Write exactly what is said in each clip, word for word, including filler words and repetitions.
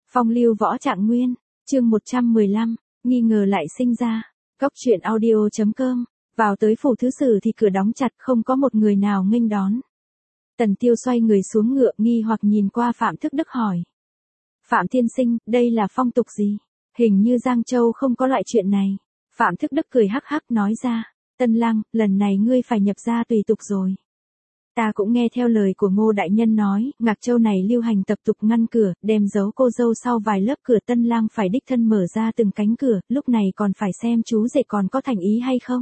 Phong lưu võ trạng nguyên, chương một trăm mười lăm, nghi ngờ lại sinh ra. Góc truyện audio chấm com, vào tới phủ thứ sử thì cửa đóng chặt, không có một người nào nghênh đón. Tần Tiêu xoay người xuống ngựa, nghi hoặc nhìn qua Phạm Thức Đức hỏi. Phạm tiên sinh, đây là phong tục gì? Hình như Giang Châu không có loại chuyện này. Phạm Thức Đức cười hắc hắc nói ra, Tân Lang, lần này ngươi phải nhập gia tùy tục rồi. Ta cũng nghe theo lời của Ngô Đại Nhân nói, Ngạc Châu này lưu hành tập tục ngăn cửa, đem giấu cô dâu sau vài lớp cửa. Tân Lang phải đích thân mở ra từng cánh cửa, lúc này còn phải xem chú rể còn có thành ý hay không.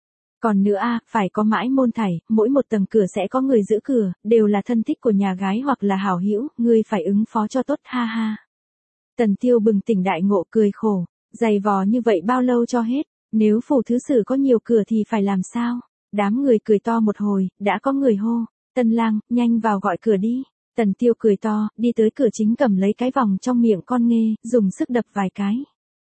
Còn nữa a, phải có mãi môn thảy, mỗi một tầng cửa sẽ có người giữ cửa, đều là thân thích của nhà gái hoặc là hảo hữu, ngươi phải ứng phó cho tốt, ha ha. Tần Tiêu bừng tỉnh đại ngộ cười khổ, dày vò như vậy bao lâu cho hết, nếu phủ thứ sử có nhiều cửa thì phải làm sao? Đám người cười to một hồi, đã có người hô, Tân Lang, nhanh vào gọi cửa đi. Tần Tiêu cười to, đi tới cửa chính cầm lấy cái vòng trong miệng con nghê, dùng sức đập vài cái.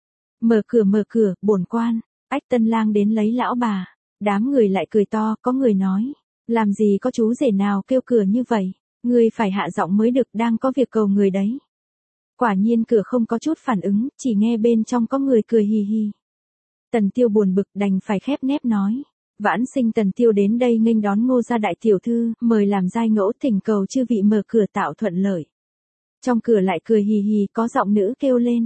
Mở cửa mở cửa, bổn quan, ách Tân Lang đến lấy lão bà. Đám người lại cười to, có người nói, làm gì có chú rể nào kêu cửa như vậy, ngươi phải hạ giọng mới được, đang có việc cầu người đấy. Quả nhiên cửa không có chút phản ứng, chỉ nghe bên trong có người cười hì hì. Tần Tiêu buồn bực đành phải khép nép nói. Vãn sinh Tần Tiêu đến đây nghênh đón Ngô gia đại tiểu thư, mời làm giai ngẫu, thỉnh cầu chư vị mở cửa tạo thuận lợi. Trong cửa lại cười hì hì, có giọng nữ kêu lên.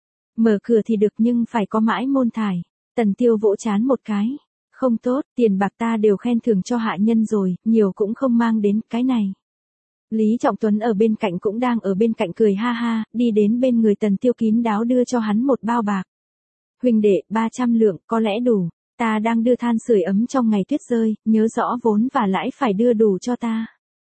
Mở cửa thì được nhưng phải có mãi môn thải. Tần Tiêu vỗ chán một cái. Không tốt, tiền bạc ta đều khen thưởng cho hạ nhân rồi, nhiều cũng không mang đến cái này. Lý Trọng Tuấn ở bên cạnh cũng đang ở bên cạnh cười ha ha, đi đến bên người Tần Tiêu kín đáo đưa cho hắn một bao bạc. Huynh đệ, ba trăm lượng, có lẽ đủ. Ta đang đưa than sưởi ấm trong ngày tuyết rơi, nhớ rõ vốn và lãi phải đưa đủ cho ta.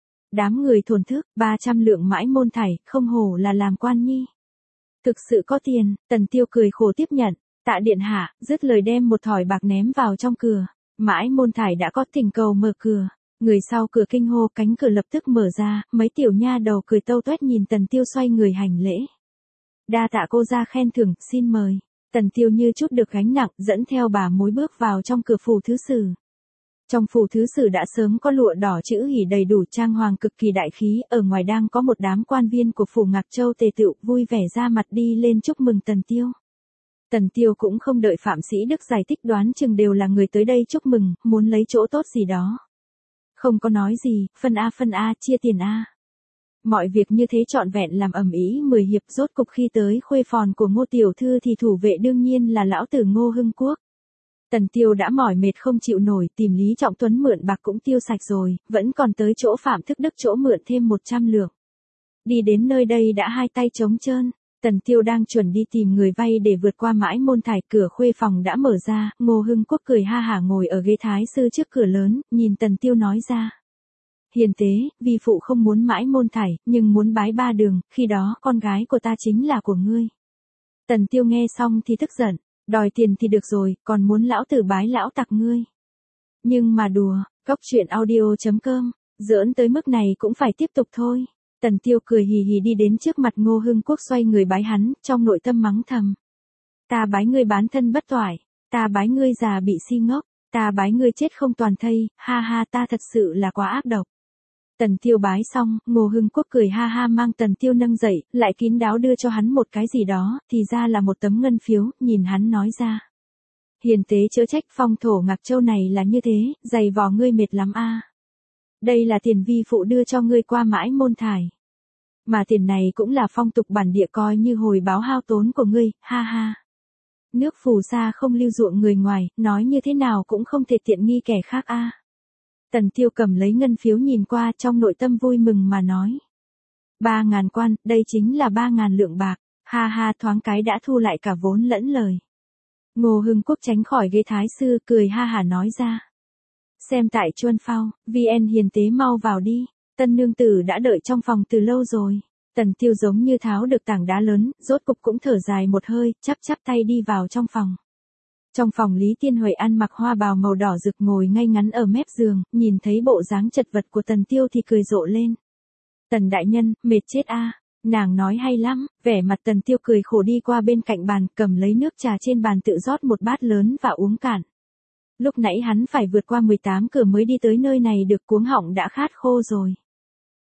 Đám người thổn thức, ba trăm lượng mãi môn thảy, không hổ là làm quan nhi. Thực sự có tiền, Tần Tiêu cười khổ tiếp nhận, tạ điện hạ, dứt lời đem một thỏi bạc ném vào trong cửa. Mãi môn thải đã có thỉnh cầu mở cửa. Người sau cửa kinh hô, cánh cửa lập tức mở ra, mấy tiểu nha đầu cười tâu tuét nhìn Tần Tiêu xoay người hành lễ. Đa tạ cô ra khen thưởng, xin mời. Tần Tiêu như chút được gánh nặng, dẫn theo bà mối bước vào trong cửa phủ thứ sử. Trong phủ thứ sử đã sớm có lụa đỏ chữ hỉ đầy đủ, trang hoàng cực kỳ đại khí, ở ngoài đang có một đám quan viên của phủ Ngạc Châu tề tựu, vui vẻ ra mặt đi lên chúc mừng Tần Tiêu. Tần Tiêu cũng không đợi Phạm Sĩ Đức giải thích, đoán chừng đều là người tới đây chúc mừng, muốn lấy chỗ tốt gì đó. Không có nói gì, phân a phân a, chia tiền a. Mọi việc như thế trọn vẹn làm ầm ĩ mười hiệp, rốt cục khi tới khuê phòn của Ngô tiểu thư thì thủ vệ đương nhiên là lão tử Ngô Hưng Quốc. Tần Tiêu đã mỏi mệt không chịu nổi, tìm Lý Trọng Tuấn mượn bạc cũng tiêu sạch rồi, vẫn còn tới chỗ Phạm Thức Đức chỗ mượn thêm một trăm lượng. Đi đến nơi đây đã hai tay trống trơn, Tần Tiêu đang chuẩn đi tìm người vay để vượt qua mãi môn thải, cửa khuê phòng đã mở ra, Ngô Hưng Quốc cười ha hả ngồi ở ghế thái sư trước cửa lớn, nhìn Tần Tiêu nói ra. Hiền tế, vi phụ không muốn mãi môn thải, nhưng muốn bái ba đường, khi đó con gái của ta chính là của ngươi. Tần Tiêu nghe xong thì tức giận, đòi tiền thì được rồi, còn muốn lão tử bái lão tặc ngươi. Nhưng mà đùa, góc truyện audio chấm com, giỡn tới mức này cũng phải tiếp tục thôi. Tần Tiêu cười hì hì đi đến trước mặt Ngô Hưng Quốc xoay người bái hắn, trong nội tâm mắng thầm. Ta bái ngươi bán thân bất toại, ta bái ngươi già bị si ngốc, ta bái ngươi chết không toàn thây, ha ha, ta thật sự là quá ác độc. Tần Tiêu bái xong, Ngô Hưng Quốc cười ha ha mang Tần Tiêu nâng dậy, lại kín đáo đưa cho hắn một cái gì đó, thì ra là một tấm ngân phiếu, nhìn hắn nói ra. Hiền tế chớ trách, phong thổ Ngạc Châu này là như thế, dày vò ngươi mệt lắm a. Đây là tiền vi phụ đưa cho ngươi qua mãi môn thải. Mà tiền này cũng là phong tục bản địa, coi như hồi báo hao tốn của ngươi, ha ha. Nước phù sa không lưu ruộng người ngoài, nói như thế nào cũng không thể tiện nghi kẻ khác a. Tần Tiêu cầm lấy ngân phiếu nhìn qua, trong nội tâm vui mừng mà nói. Ba ngàn quan, đây chính là ba ngàn lượng bạc, ha ha, thoáng cái đã thu lại cả vốn lẫn lời. Ngô Hưng Quốc tránh khỏi ghế thái sư, cười ha hả nói ra. Xem tại Chuân Phao, vê en hiền tế mau vào đi, tân nương tử đã đợi trong phòng từ lâu rồi. Tần Tiêu giống như tháo được tảng đá lớn, rốt cục cũng thở dài một hơi, chắp chắp tay đi vào trong phòng. Trong phòng Lý Tiên Huệ ăn mặc hoa bào màu đỏ rực ngồi ngay ngắn ở mép giường, nhìn thấy bộ dáng chật vật của Tần Tiêu thì cười rộ lên. Tần đại nhân, mệt chết a. Nàng nói hay lắm, vẻ mặt Tần Tiêu cười khổ đi qua bên cạnh bàn, cầm lấy nước trà trên bàn tự rót một bát lớn và uống cạn. Lúc nãy hắn phải vượt qua mười tám cửa mới đi tới nơi này được, cuống họng đã khát khô rồi.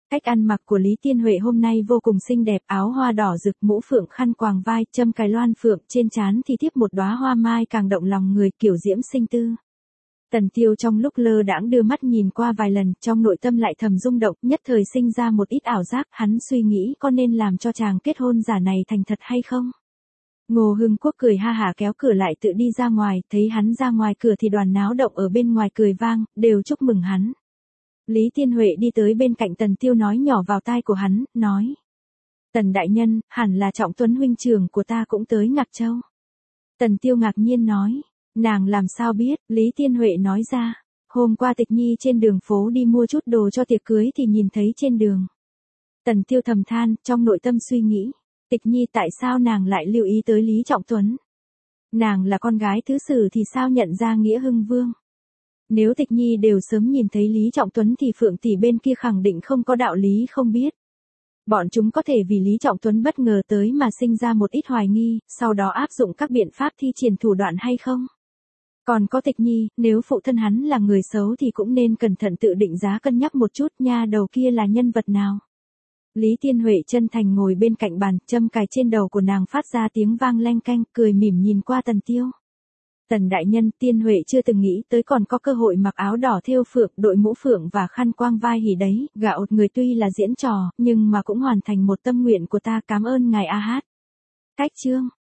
Cách ăn mặc của Lý Tiên Huệ hôm nay vô cùng xinh đẹp, áo hoa đỏ rực, mũ phượng khăn quàng vai, châm cài loan phượng, trên trán thì tiếp một đóa hoa mai càng động lòng người, kiểu diễm sinh tư. Tần Tiêu trong lúc lơ đãng đưa mắt nhìn qua vài lần, trong nội tâm lại thầm rung động, nhất thời sinh ra một ít ảo giác, hắn suy nghĩ có nên làm cho chàng kết hôn giả này thành thật hay không. Ngô Hưng Quốc cười ha hả kéo cửa lại tự đi ra ngoài, thấy hắn ra ngoài cửa thì đoàn náo động ở bên ngoài cười vang, đều chúc mừng hắn. Lý Tiên Huệ đi tới bên cạnh Tần Tiêu nói nhỏ vào tai của hắn, nói. Tần đại nhân, hẳn là Trọng Tuấn huynh trưởng của ta cũng tới Ngạc Châu. Tần Tiêu ngạc nhiên nói, nàng làm sao biết, Lý Tiên Huệ nói ra, hôm qua Tịch Nhi trên đường phố đi mua chút đồ cho tiệc cưới thì nhìn thấy trên đường. Tần Tiêu thầm than, trong nội tâm suy nghĩ, Tịch Nhi tại sao nàng lại lưu ý tới Lý Trọng Tuấn? Nàng là con gái thứ sử thì sao nhận ra nghĩa hưng vương? Nếu Tịch Nhi đều sớm nhìn thấy Lý Trọng Tuấn thì Phượng tỷ bên kia khẳng định không có đạo lý không biết. Bọn chúng có thể vì Lý Trọng Tuấn bất ngờ tới mà sinh ra một ít hoài nghi, sau đó áp dụng các biện pháp thi triển thủ đoạn hay không? Còn có Tịch Nhi, nếu phụ thân hắn là người xấu thì cũng nên cẩn thận tự định giá cân nhắc một chút nha, đầu kia là nhân vật nào? Lý Tiên Huệ chân thành ngồi bên cạnh bàn, châm cài trên đầu của nàng phát ra tiếng vang leng keng, cười mỉm nhìn qua Tần Tiêu. Tần đại nhân, Tiên Huệ chưa từng nghĩ tới còn có cơ hội mặc áo đỏ thêu phượng, đội mũ phượng và khăn quang vai hỉ đấy, gạ ột người tuy là diễn trò, nhưng mà cũng hoàn thành một tâm nguyện của ta, cảm ơn ngài A Hát. Cách chương